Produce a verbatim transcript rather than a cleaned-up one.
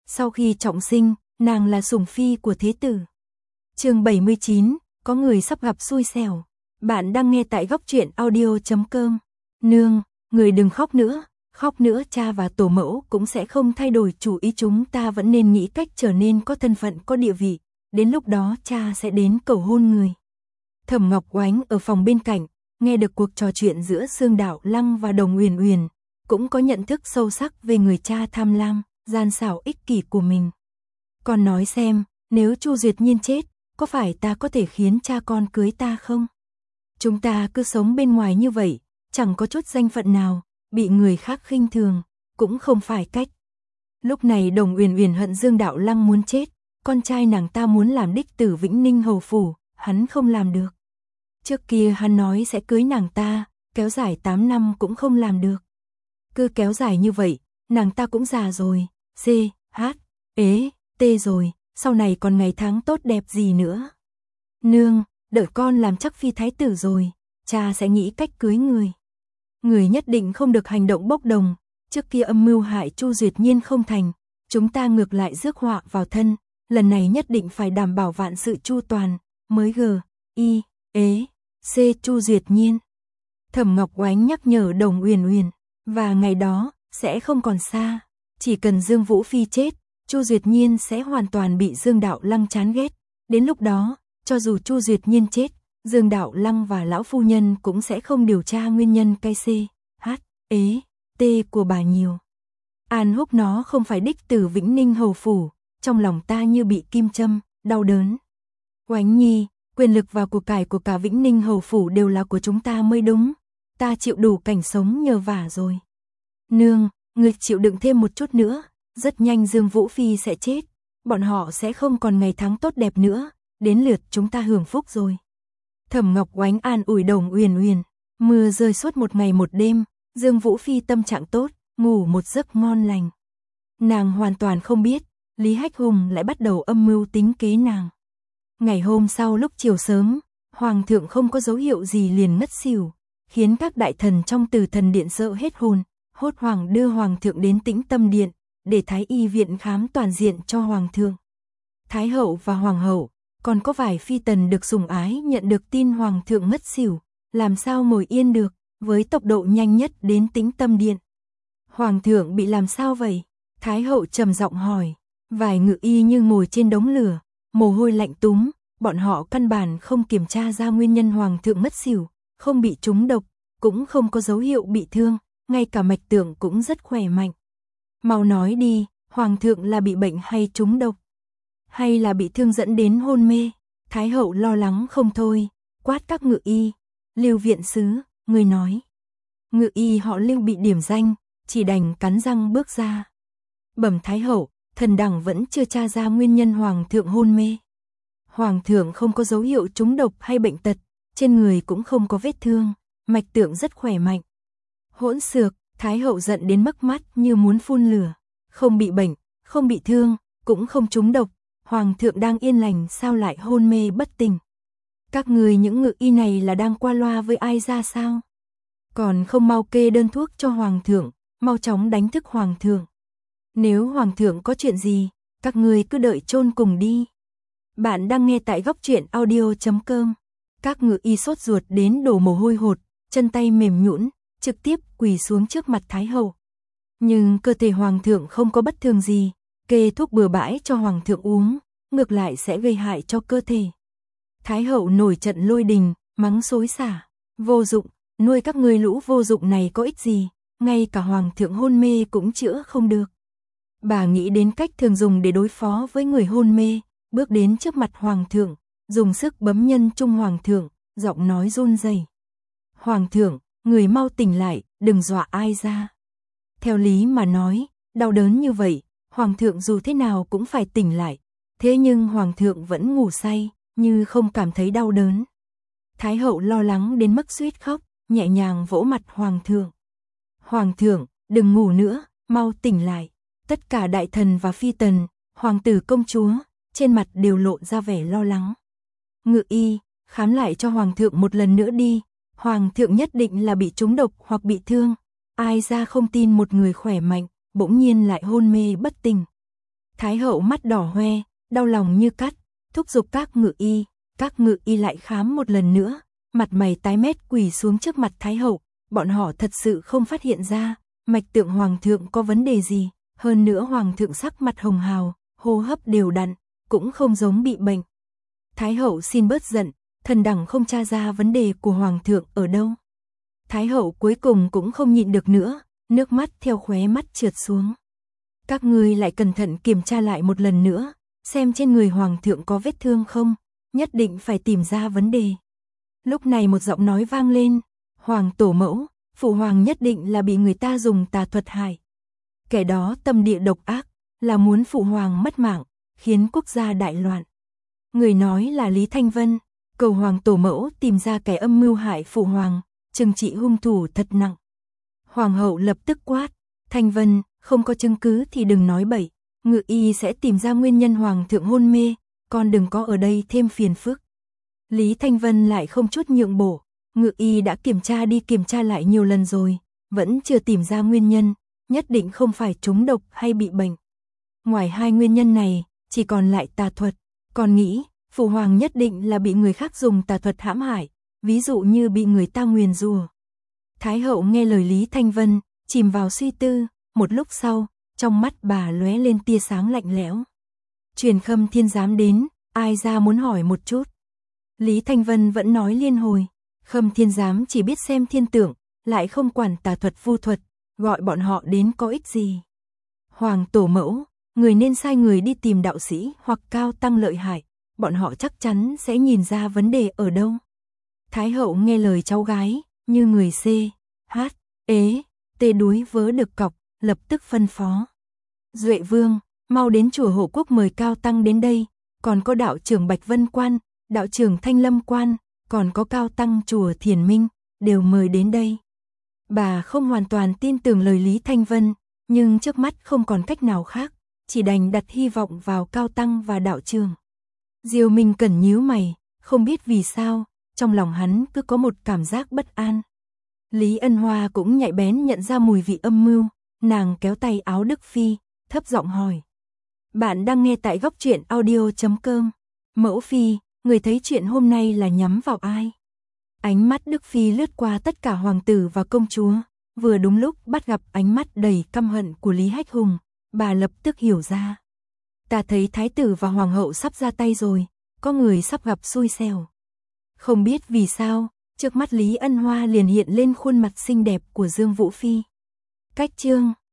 Sau khi trọng sinh, nàng là sủng phi của thế tử. Chương bảy mươi chín, có người sắp gặp xui xẻo. Bạn đang nghe tại góc truyện audio chấm com. Nương, người đừng khóc nữa, khóc nữa cha và tổ mẫu cũng sẽ không thay đổi chủ ý, chúng ta vẫn nên nghĩ cách trở nên có thân phận, có địa vị, đến lúc đó cha sẽ đến cầu hôn người. Thẩm Ngọc Oánh ở phòng bên cạnh, nghe được cuộc trò chuyện giữa Dương Đạo Lăng và Đồng Uyển Uyển, cũng có nhận thức sâu sắc về người cha tham lam, gian xảo ích kỷ của mình. Con nói xem, nếu Chu Duyệt Nhiên chết, có phải ta có thể khiến cha con cưới ta không? Chúng ta cứ sống bên ngoài như vậy, chẳng có chút danh phận nào, bị người khác khinh thường, cũng không phải cách. Lúc này Đồng Uyển Uyển hận Dương Đạo Lăng muốn chết, con trai nàng ta muốn làm đích tử Vĩnh Ninh hầu phủ, hắn không làm được. Trước kia hắn nói sẽ cưới nàng ta, kéo dài tám năm cũng không làm được. Cứ kéo dài như vậy, nàng ta cũng già rồi, C, H, ế, T rồi, sau này còn ngày tháng tốt đẹp gì nữa. Nương, đợi con làm chắc phi thái tử rồi, cha sẽ nghĩ cách cưới người. Người nhất định không được hành động bốc đồng, trước kia âm mưu hại Chu Duyệt Nhiên không thành, chúng ta ngược lại rước họa vào thân, lần này nhất định phải đảm bảo vạn sự chu toàn, mới G, I, ế, C Chu Duyệt Nhiên. Thẩm Ngọc Oánh nhắc nhở Đồng Uyển Uyển, và ngày đó sẽ không còn xa, chỉ cần Dương Vũ Phi chết, Chu Duyệt Nhiên sẽ hoàn toàn bị Dương Đạo Lăng chán ghét, đến lúc đó, cho dù Chu Duyệt Nhiên chết, Dương Đạo Lăng và lão phu nhân cũng sẽ không điều tra nguyên nhân cây C, H, ế, T của bà nhiều. An húc nó không phải đích tử Vĩnh Ninh hầu phủ, trong lòng ta như bị kim châm, đau đớn. Oánh nhi, quyền lực và của cải của cả Vĩnh Ninh hầu phủ đều là của chúng ta mới đúng, ta chịu đủ cảnh sống nhờ vả rồi. Nương, người chịu đựng thêm một chút nữa, rất nhanh Dương Vũ Phi sẽ chết, bọn họ sẽ không còn ngày tháng tốt đẹp nữa, đến lượt chúng ta hưởng phúc rồi. Thẩm Ngọc Oánh an ủi Đồng Uyển Uyển, mưa rơi suốt một ngày một đêm, Dương Vũ Phi tâm trạng tốt, ngủ một giấc ngon lành. Nàng hoàn toàn không biết, Lý Hách Hùng lại bắt đầu âm mưu tính kế nàng. Ngày hôm sau lúc chiều sớm, Hoàng thượng không có dấu hiệu gì liền ngất xỉu, khiến các đại thần trong Từ Thần Điện sợ hết hồn, hốt hoảng đưa Hoàng thượng đến Tĩnh Tâm Điện, để Thái y viện khám toàn diện cho Hoàng thượng. Thái hậu và Hoàng hậu, còn có vài phi tần được sủng ái nhận được tin Hoàng thượng ngất xỉu, làm sao ngồi yên được, với tốc độ nhanh nhất đến Tĩnh Tâm Điện. Hoàng thượng bị làm sao vậy? Thái hậu trầm giọng hỏi, vài ngự y như ngồi trên đống lửa, mồ hôi lạnh túm, bọn họ căn bản không kiểm tra ra nguyên nhân Hoàng thượng ngất xỉu, không bị trúng độc, cũng không có dấu hiệu bị thương, ngay cả mạch tượng cũng rất khỏe mạnh. Mau nói đi, Hoàng thượng là bị bệnh hay trúng độc? Hay là bị thương dẫn đến hôn mê? Thái hậu lo lắng không thôi, quát các ngự y. Lưu viện sứ, người nói. Ngự y họ Lưu bị điểm danh, chỉ đành cắn răng bước ra. Bẩm Thái hậu, thần đẳng vẫn chưa tra ra nguyên nhân Hoàng thượng hôn mê. Hoàng thượng không có dấu hiệu trúng độc hay bệnh tật, trên người cũng không có vết thương, mạch tượng rất khỏe mạnh. Hỗn xược, Thái hậu giận đến mức mắt như muốn phun lửa, không bị bệnh, không bị thương, cũng không trúng độc, Hoàng thượng đang yên lành sao lại hôn mê bất tỉnh. Các người những ngự y này là đang qua loa với ai ra sao? Còn không mau kê đơn thuốc cho Hoàng thượng, mau chóng đánh thức Hoàng thượng. Nếu Hoàng thượng có chuyện gì, các người cứ đợi chôn cùng đi. Bạn đang nghe tại góc truyện audio chấm com. Các ngự y sốt ruột đến đổ mồ hôi hột, chân tay mềm nhũn, trực tiếp quỳ xuống trước mặt Thái hậu. Nhưng cơ thể Hoàng thượng không có bất thường gì, kê thuốc bừa bãi cho Hoàng thượng uống, ngược lại sẽ gây hại cho cơ thể. Thái hậu nổi trận lôi đình, mắng xối xả, vô dụng, nuôi các ngươi lũ vô dụng này có ích gì, ngay cả Hoàng thượng hôn mê cũng chữa không được. Bà nghĩ đến cách thường dùng để đối phó với người hôn mê, bước đến trước mặt Hoàng thượng, dùng sức bấm nhân trung Hoàng thượng, giọng nói run rẩy. Hoàng thượng, người mau tỉnh lại, đừng dọa ai ra. Theo lý mà nói, đau đớn như vậy, Hoàng thượng dù thế nào cũng phải tỉnh lại, thế nhưng Hoàng thượng vẫn ngủ say, như không cảm thấy đau đớn. Thái hậu lo lắng đến mức suýt khóc, nhẹ nhàng vỗ mặt Hoàng thượng. Hoàng thượng, đừng ngủ nữa, mau tỉnh lại. Tất cả đại thần và phi tần, hoàng tử công chúa, trên mặt đều lộ ra vẻ lo lắng. Ngự y, khám lại cho Hoàng thượng một lần nữa đi, Hoàng thượng nhất định là bị trúng độc hoặc bị thương, ai ra không tin một người khỏe mạnh, bỗng nhiên lại hôn mê bất tỉnh. Thái hậu mắt đỏ hoe, đau lòng như cắt, thúc giục các ngự y, các ngự y lại khám một lần nữa, mặt mày tái mét quỳ xuống trước mặt Thái hậu, bọn họ thật sự không phát hiện ra, mạch tượng hoàng thượng có vấn đề gì, hơn nữa hoàng thượng sắc mặt hồng hào, hô hấp đều đặn, cũng không giống bị bệnh. Thái hậu xin bớt giận, thần đẳng không tra ra vấn đề của hoàng thượng ở đâu. Thái hậu cuối cùng cũng không nhịn được nữa, nước mắt theo khóe mắt trượt xuống. Các ngươi lại cẩn thận kiểm tra lại một lần nữa, xem trên người hoàng thượng có vết thương không, nhất định phải tìm ra vấn đề. Lúc này một giọng nói vang lên, hoàng tổ mẫu, phụ hoàng nhất định là bị người ta dùng tà thuật hại. Kẻ đó tâm địa độc ác, là muốn phụ hoàng mất mạng, khiến quốc gia đại loạn. Người nói là Lý Thanh Vân, cầu hoàng tổ mẫu tìm ra kẻ âm mưu hại phụ hoàng, trừng trị hung thủ thật nặng. Hoàng hậu lập tức quát, Thanh Vân, không có chứng cứ thì đừng nói bậy, ngự y sẽ tìm ra nguyên nhân hoàng thượng hôn mê, con đừng có ở đây thêm phiền phức. Lý Thanh Vân lại không chút nhượng bộ, ngự y đã kiểm tra đi kiểm tra lại nhiều lần rồi, vẫn chưa tìm ra nguyên nhân, nhất định không phải trúng độc hay bị bệnh. Ngoài hai nguyên nhân này, chỉ còn lại tà thuật, còn nghĩ, phụ hoàng nhất định là bị người khác dùng tà thuật hãm hại, ví dụ như bị người ta nguyền rủa. Thái hậu nghe lời Lý Thanh Vân, chìm vào suy tư, một lúc sau, trong mắt bà lóe lên tia sáng lạnh lẽo. Truyền Khâm Thiên Giám đến, ai ra muốn hỏi một chút. Lý Thanh Vân vẫn nói liên hồi, Khâm Thiên Giám chỉ biết xem thiên tượng, lại không quản tà thuật vu thuật, gọi bọn họ đến có ích gì. Hoàng tổ mẫu, người nên sai người đi tìm đạo sĩ hoặc cao tăng lợi hại, bọn họ chắc chắn sẽ nhìn ra vấn đề ở đâu. Thái hậu nghe lời cháu gái, như người C, H, ế, tê đuối vớ được cọc, lập tức phân phó. Duệ Vương, mau đến chùa Hộ Quốc mời cao tăng đến đây, còn có đạo trưởng Bạch Vân Quan, đạo trưởng Thanh Lâm Quan, còn có cao tăng chùa Thiền Minh, đều mời đến đây. Bà không hoàn toàn tin tưởng lời Lý Thanh Vân, nhưng trước mắt không còn cách nào khác, chỉ đành đặt hy vọng vào cao tăng và đạo trưởng. Diêu Minh Cẩn nhíu mày, không biết vì sao, trong lòng hắn cứ có một cảm giác bất an. Lý Ân Hoa cũng nhạy bén nhận ra mùi vị âm mưu, nàng kéo tay áo Đức Phi, thấp giọng hỏi. Bạn đang nghe tại góc truyện audio chấm com. Mẫu Phi, người thấy chuyện hôm nay là nhắm vào ai? Ánh mắt Đức Phi lướt qua tất cả hoàng tử và công chúa, vừa đúng lúc bắt gặp ánh mắt đầy căm hận của Lý Hách Hùng, bà lập tức hiểu ra. Ta thấy thái tử và hoàng hậu sắp ra tay rồi, có người sắp gặp xui xẻo. Không biết vì sao, trước mắt Lý Ân Hoa liền hiện lên khuôn mặt xinh đẹp của Dương Vũ Phi. Cách chương